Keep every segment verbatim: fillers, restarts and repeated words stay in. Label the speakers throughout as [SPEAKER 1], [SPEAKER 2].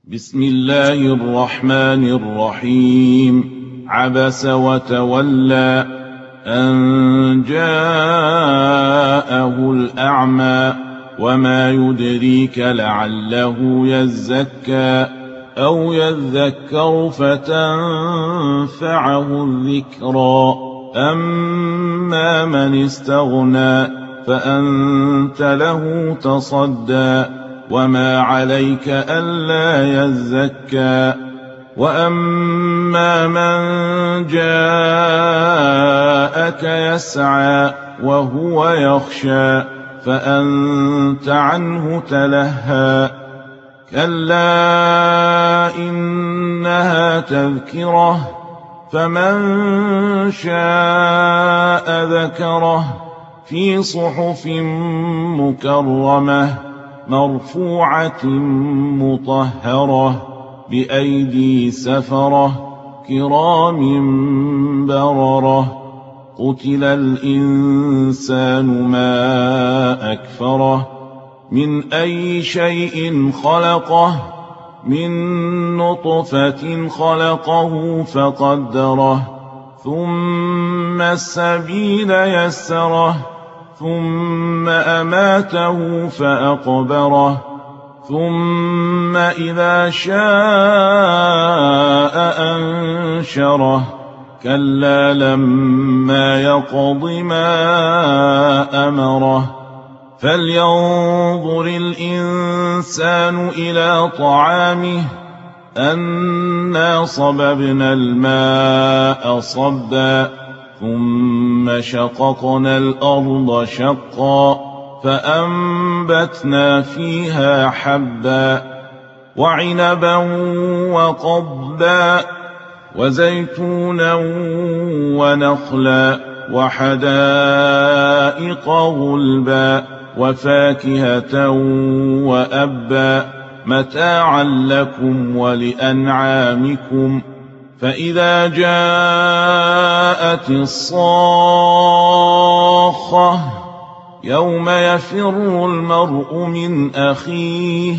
[SPEAKER 1] بسم الله الرحمن الرحيم. عبس وتولى أن جاءه الأعمى وما يدريك لعله يزكى أو يذكر فتنفعه الذكرى. أما من استغنى فأنت له تصدى وما عليك ألا يزكى. وأما من جاءك يسعى وهو يخشى فأنت عنه تلهى. كلا إنها تذكرة فمن شاء ذكره في صحف مكرمة مرفوعة مطهرة بأيدي سفرة كرام بررة. قتل الإنسان ما أكفره من أي شيء خلقه من نطفة خلقه فقدره ثم السبيل يسره ثم أماته فأقبره ثم إذا شاء أنشره. كلا لما يقض ما أمره. فلينظر الإنسان إلى طعامه أنا صببنا الماء صبا ثم شققنا الأرض شقا فأنبتنا فيها حبا وعنبا وقضبا وزيتونا ونخلا وحدائق غلبا وفاكهة وأبا متاعا لكم ولأنعامكم. فإذا جاءت الصاخة يوم يفر المرء من أخيه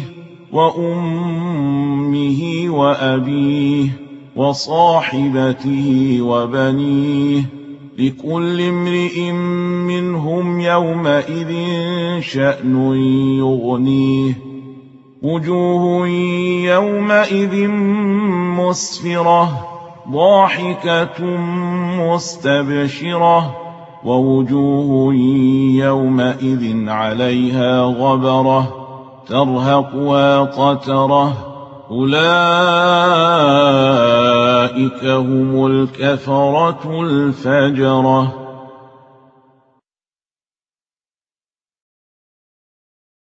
[SPEAKER 1] وأمه وأبيه وصاحبته وبنيه لكل امرئ منهم يومئذ شأن يغنيه. وجوه يومئذ مسفرة ضاحكة مستبشرة ووجوه يومئذ عليها غبرة ترهقها قترة. أولئك هم الكفرة الفجرة.